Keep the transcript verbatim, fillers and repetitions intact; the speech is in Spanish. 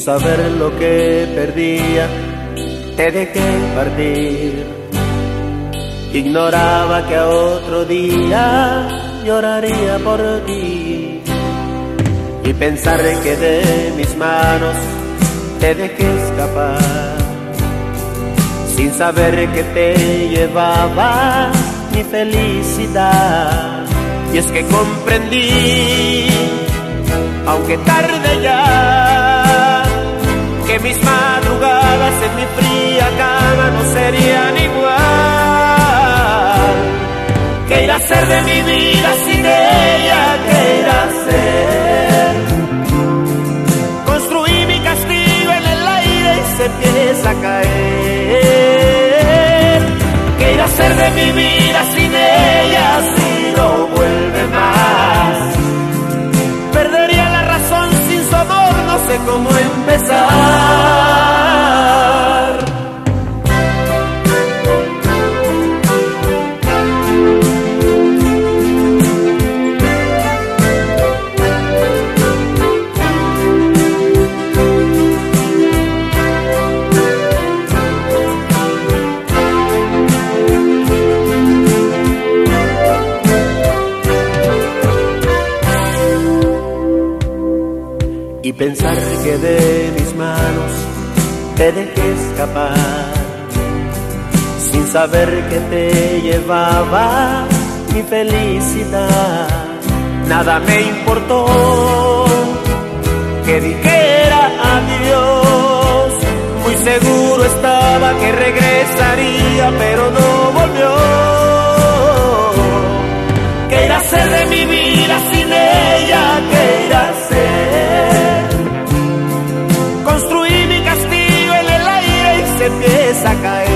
saber lo que perdía, te dejé partir. Ignoraba que a otro día lloraría por ti, y pensar que de mis manos te dejé escapar, sin saber que te llevaba mi felicidad. Y es que comprendí, aunque tarde ya, que mis madrugadas en mi fría cama no serían igual. ¿Qué irá a ser de mi vida sin ella? ¿Qué irá a ser? Construí mi castillo en el aire y se empieza a caer. ¿Qué irá a ser de mi vida sin ella si no vuelve más? Perdería la razón sin su amor, no sé cómo empezar. Y pensar que de mis manos te dejé escapar, sin saber que te llevaba mi felicidad. Nada me importó que dijera adiós, muy seguro estaba que regresaría, pero no volvió. ¿Qué irá a ser de mi vida sin ella? ¿Qué irá a ser? Construí mi castillo en el aire y se empieza a caer.